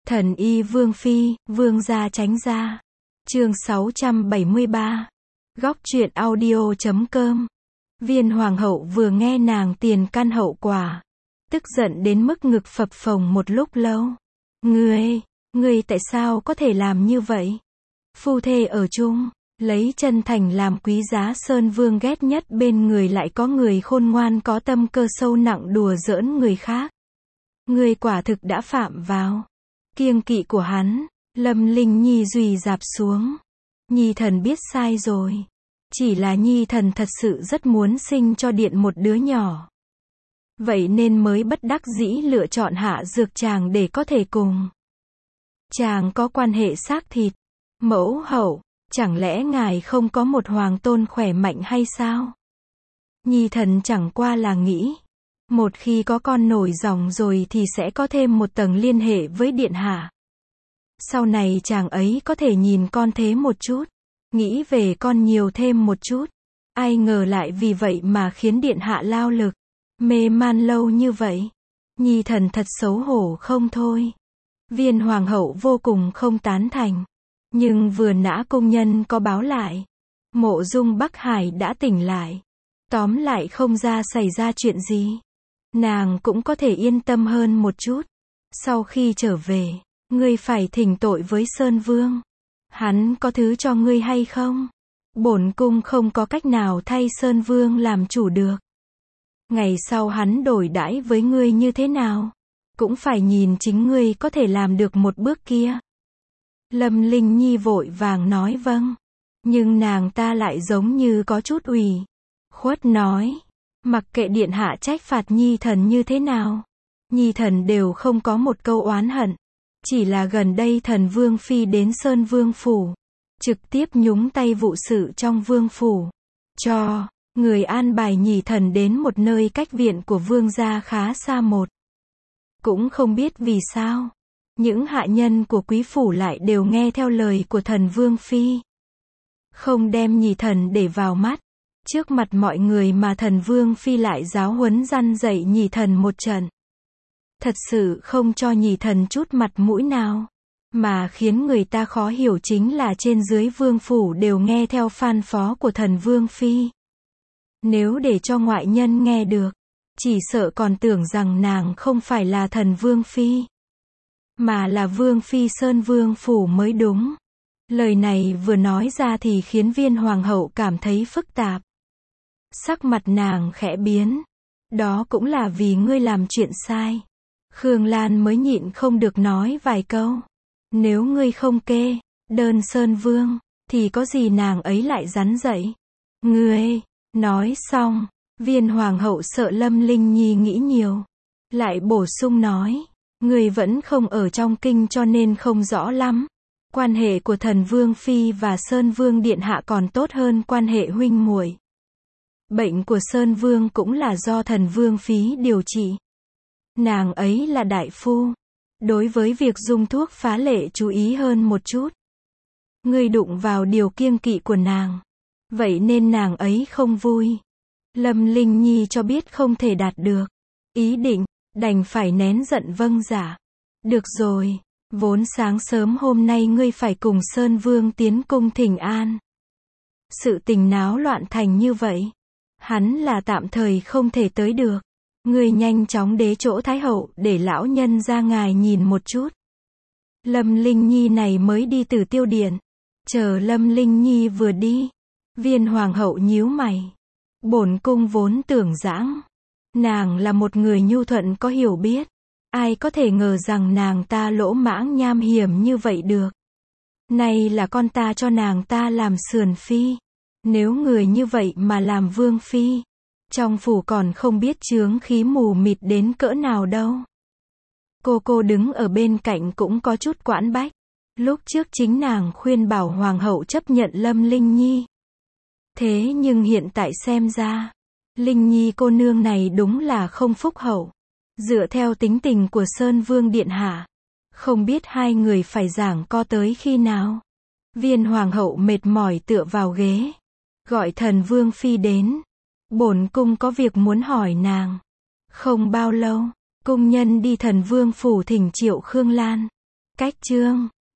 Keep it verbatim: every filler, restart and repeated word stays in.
Thần y Vương Phi, Vương gia tránh ra. Chương sáu trăm bảy mươi ba. Góc truyện audio.com. Viên hoàng hậu vừa nghe nàng tiền căn hậu quả, tức giận đến mức ngực phập phồng một lúc lâu. Ngươi, ngươi tại sao có thể làm như vậy? Phu thê ở chung, lấy chân thành làm quý giá, Sơn Vương ghét nhất bên người lại có người khôn ngoan có tâm cơ sâu nặng đùa giỡn người khác. Ngươi quả thực đã phạm vào kiêng kỵ của hắn. Lâm Linh Nhi rùi rạp xuống. Nhi thần biết sai rồi. Chỉ là Nhi thần thật sự rất muốn sinh cho điện một đứa nhỏ. Vậy nên mới bất đắc dĩ lựa chọn hạ dược chàng để có thể cùng chàng có quan hệ xác thịt. Mẫu hậu, chẳng lẽ ngài không có một hoàng tôn khỏe mạnh hay sao? Nhi thần chẳng qua là nghĩ, một khi có con nổi dòng rồi thì sẽ có thêm một tầng liên hệ với điện hạ. Sau này chàng ấy có thể nhìn con thế một chút, nghĩ về con nhiều thêm một chút. Ai ngờ lại vì vậy mà khiến điện hạ lao lực, mê man lâu như vậy. Nhi thần thật xấu hổ không thôi. Viên hoàng hậu vô cùng không tán thành. Nhưng vừa nã công nhân có báo lại, Mộ Dung Bắc Hải đã tỉnh lại. Tóm lại không ra xảy ra chuyện gì, nàng cũng có thể yên tâm hơn một chút. Sau khi trở về, ngươi phải thỉnh tội với Sơn Vương. Hắn có thứ cho ngươi hay không? Bổn cung không có cách nào thay Sơn Vương làm chủ được. Ngày sau hắn đổi đãi với ngươi như thế nào, cũng phải nhìn chính ngươi có thể làm được một bước kia. Lâm Linh Nhi vội vàng nói vâng. Nhưng nàng ta lại giống như có chút ủy khuất nói, mặc kệ điện hạ trách phạt Nhi thần như thế nào, Nhi thần đều không có một câu oán hận. Chỉ là gần đây thần Vương Phi đến Sơn Vương Phủ, trực tiếp nhúng tay vụ sự trong Vương Phủ, cho người an bài Nhi thần đến một nơi cách viện của Vương gia khá xa một. Cũng không biết vì sao, những hạ nhân của quý phủ lại đều nghe theo lời của thần Vương Phi, không đem Nhi thần để vào mắt. Trước mặt mọi người mà thần Vương Phi lại giáo huấn răn dạy Nhi thần một trận. Thật sự không cho Nhi thần chút mặt mũi nào. Mà khiến người ta khó hiểu chính là trên dưới Vương Phủ đều nghe theo phan phó của thần Vương Phi. Nếu để cho ngoại nhân nghe được, chỉ sợ còn tưởng rằng nàng không phải là thần Vương Phi, mà là Vương Phi Sơn Vương Phủ mới đúng. Lời này vừa nói ra thì khiến viên hoàng hậu cảm thấy phức tạp. Sắc mặt nàng khẽ biến. Đó cũng là vì ngươi làm chuyện sai. Khương Lan mới nhịn không được nói vài câu. Nếu ngươi không kê đơn Sơn Vương, thì có gì nàng ấy lại rắn dậy. Ngươi, nói xong, viên hoàng hậu sợ Lâm Linh Nhi nghĩ nhiều, lại bổ sung nói, ngươi vẫn không ở trong kinh cho nên không rõ lắm. Quan hệ của thần Vương Phi và Sơn Vương Điện Hạ còn tốt hơn quan hệ huynh muội. Bệnh của Sơn Vương cũng là do thần Vương Phi điều trị. Nàng ấy là đại phu, đối với việc dùng thuốc phá lệ chú ý hơn một chút. Ngươi đụng vào điều kiêng kỵ của nàng, vậy nên nàng ấy không vui. Lâm Linh Nhi cho biết không thể đạt được ý định, đành phải nén giận vâng dạ. Được rồi, vốn sáng sớm hôm nay ngươi phải cùng Sơn Vương tiến cung thỉnh an. Sự tình náo loạn thành như vậy, hắn là tạm thời không thể tới được. Ngươi nhanh chóng đế chỗ Thái Hậu để lão nhân ra ngài nhìn một chút. Lâm Linh Nhi này mới đi từ tiêu điện. Chờ Lâm Linh Nhi vừa đi, viên hoàng hậu nhíu mày. Bổn cung vốn tưởng rằng nàng là một người nhu thuận có hiểu biết. Ai có thể ngờ rằng nàng ta lỗ mãng nham hiểm như vậy được. Nay là con ta cho nàng ta làm sườn phi. Nếu người như vậy mà làm vương phi, trong phủ còn không biết chướng khí mù mịt đến cỡ nào đâu. Cô cô đứng ở bên cạnh cũng có chút quãn bách. Lúc trước chính nàng khuyên bảo hoàng hậu chấp nhận Lâm Linh Nhi. Thế nhưng hiện tại xem ra, Linh Nhi cô nương này đúng là không phúc hậu. Dựa theo tính tình của Sơn Vương Điện Hạ, không biết hai người phải giảng co tới khi nào. Viên hoàng hậu mệt mỏi tựa vào ghế, gọi thần Vương Phi đến. Bổn cung có việc muốn hỏi nàng. Không bao lâu, cung nhân đi thần Vương phủ thỉnh Triệu Khương Lan. Cách chương